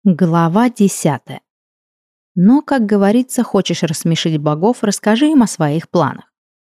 Глава 10. Но, как говорится, хочешь рассмешить богов, расскажи им о своих планах.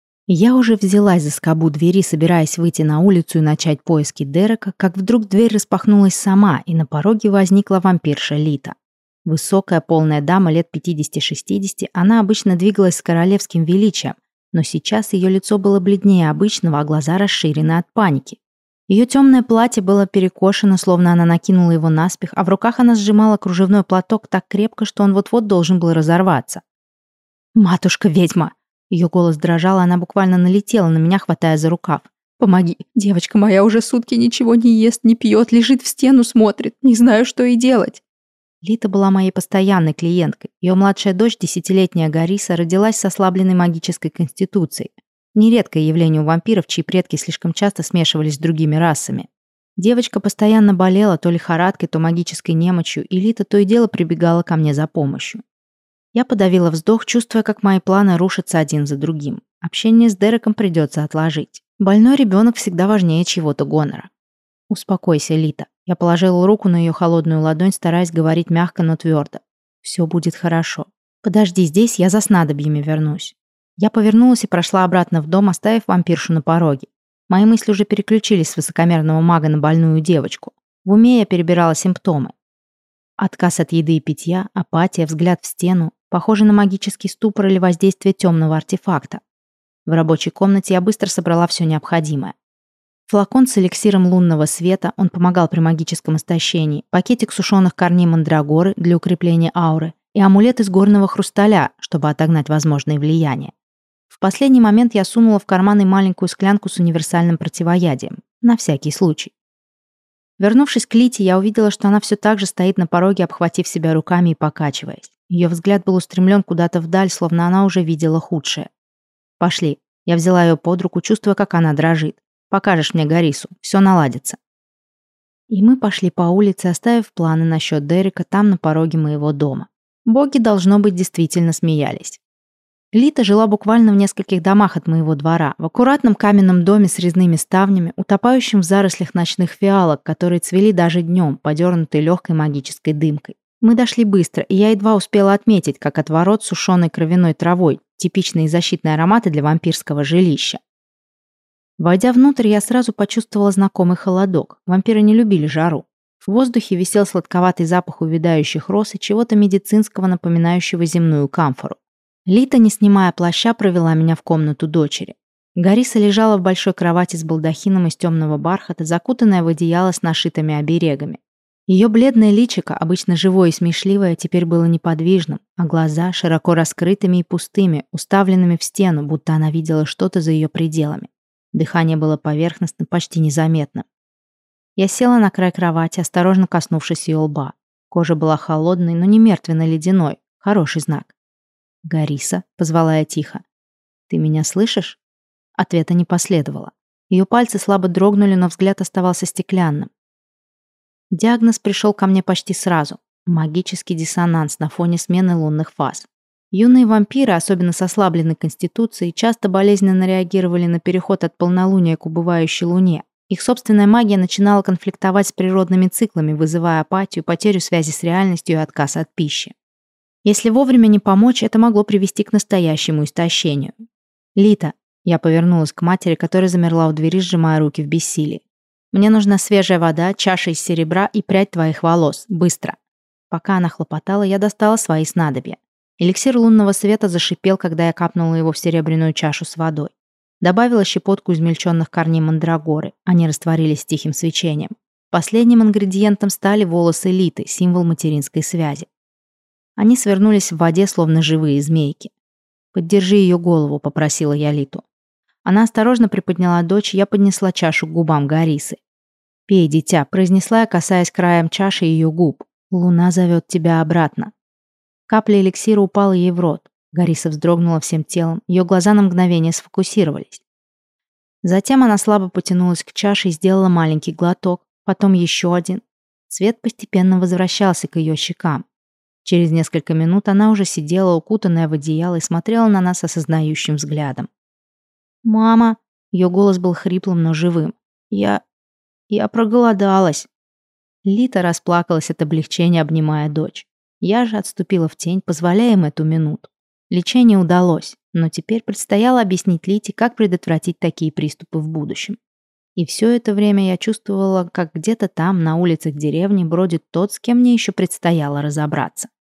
Я уже взялась за скобу двери, собираясь выйти на улицу и начать поиски Дерека, как вдруг дверь распахнулась сама, и на пороге возникла вампирша Лита. Высокая, полная дама лет 50-60, она обычно двигалась с королевским величием, но сейчас ее лицо было бледнее обычного, а глаза расширены от паники. Ее темное платье было перекошено, словно она накинула его наспех, а в руках она сжимала кружевной платок так крепко, что он вот-вот должен был разорваться. «Матушка-ведьма!» Ее голос дрожал, и она буквально налетела на меня, хватая за рукав. «Помоги! Девочка моя уже сутки ничего не ест, не пьет, лежит в стену, смотрит. Не знаю, что и делать!» Лита была моей постоянной клиенткой. Ее младшая дочь, 10-летняя Гариса, родилась с ослабленной магической конституцией. Нередкое явление у вампиров, чьи предки слишком часто смешивались с другими расами. Девочка постоянно болела то лихорадкой, то магической немочью, и Лита то и дело прибегала ко мне за помощью. Я подавила вздох, чувствуя, как мои планы рушатся один за другим. Общение с Дереком придется отложить. Больной ребенок всегда важнее чьего-то гонора. «Успокойся, Лита». Я положила руку на ее холодную ладонь, стараясь говорить мягко, но твердо. «Все будет хорошо. Подожди здесь, я за снадобьями вернусь». Я повернулась и прошла обратно в дом, оставив вампиршу на пороге. Мои мысли уже переключились с высокомерного мага на больную девочку. В уме я перебирала симптомы. Отказ от еды и питья, апатия, взгляд в стену, похоже на магический ступор или воздействие темного артефакта. В рабочей комнате я быстро собрала все необходимое. Флакон с эликсиром лунного света, он помогал при магическом истощении, пакетик сушеных корней мандрагоры для укрепления ауры и амулет из горного хрусталя, чтобы отогнать возможные влияния. В последний момент я сунула в карман и маленькую склянку с универсальным противоядием. На всякий случай. Вернувшись к Лите, я увидела, что она все так же стоит на пороге, обхватив себя руками и покачиваясь. Ее взгляд был устремлен куда-то вдаль, словно она уже видела худшее. «Пошли». Я взяла ее под руку, чувствуя, как она дрожит. «Покажешь мне Гарису. Все наладится». И мы пошли по улице, оставив планы насчет Дерека там, на пороге моего дома. Боги, должно быть, действительно смеялись. Лита жила буквально в нескольких домах от моего двора, в аккуратном каменном доме с резными ставнями, утопающем в зарослях ночных фиалок, которые цвели даже днем, подернутые легкой магической дымкой. Мы дошли быстро, и я едва успела отметить, как от ворот сушеной кровяной травой, типичные защитные ароматы для вампирского жилища. Войдя внутрь, я сразу почувствовала знакомый холодок. Вампиры не любили жару. В воздухе висел сладковатый запах увядающих роз и чего-то медицинского, напоминающего земную камфору. Лита, не снимая плаща, провела меня в комнату дочери. Гариса лежала в большой кровати с балдахином из темного бархата, закутанная в одеяло с нашитыми оберегами. Ее бледное личико, обычно живое и смешливое, теперь было неподвижным, а глаза широко раскрытыми и пустыми, уставленными в стену, будто она видела что-то за ее пределами. Дыхание было поверхностным, почти незаметным. Я села на край кровати, осторожно коснувшись ее лба. Кожа была холодной, но не мертвенно-ледяной. Хороший знак. «Гариса», — позвала я тихо. «Ты меня слышишь?» Ответа не последовало. Ее пальцы слабо дрогнули, но взгляд оставался стеклянным. Диагноз пришел ко мне почти сразу. Магический диссонанс на фоне смены лунных фаз. Юные вампиры, особенно с ослабленной конституцией, часто болезненно реагировали на переход от полнолуния к убывающей луне. Их собственная магия начинала конфликтовать с природными циклами, вызывая апатию, потерю связи с реальностью и отказ от пищи. Если вовремя не помочь, это могло привести к настоящему истощению. «Лита», я повернулась к матери, которая замерла у двери, сжимая руки в бессилии. «Мне нужна свежая вода, чаша из серебра и прядь твоих волос. Быстро». Пока она хлопотала, я достала свои снадобья. Эликсир лунного света зашипел, когда я капнула его в серебряную чашу с водой. Добавила щепотку измельченных корней мандрагоры. Они растворились с тихим свечением. Последним ингредиентом стали волосы Литы, символ материнской связи. Они свернулись в воде, словно живые змейки. «Поддержи ее голову», — попросила я Литу. Она осторожно приподняла дочь, и я поднесла чашу к губам Гарисы. «Пей, дитя», — произнесла я, касаясь краем чаши ее губ. «Луна зовет тебя обратно». Капля эликсира упала ей в рот. Гариса вздрогнула всем телом, ее глаза на мгновение сфокусировались. Затем она слабо потянулась к чаше и сделала маленький глоток, потом еще один. Цвет постепенно возвращался к ее щекам. Через несколько минут она уже сидела, укутанная в одеяло, и смотрела на нас осознающим взглядом. «Мама!» — ее голос был хриплым, но живым. Я проголодалась». Лита расплакалась от облегчения, обнимая дочь. Я же отступила в тень, позволяя им эту минуту. Лечение удалось, но теперь предстояло объяснить Лите, как предотвратить такие приступы в будущем. И все это время я чувствовала, как где-то там, на улицах деревни, бродит тот, с кем мне еще предстояло разобраться.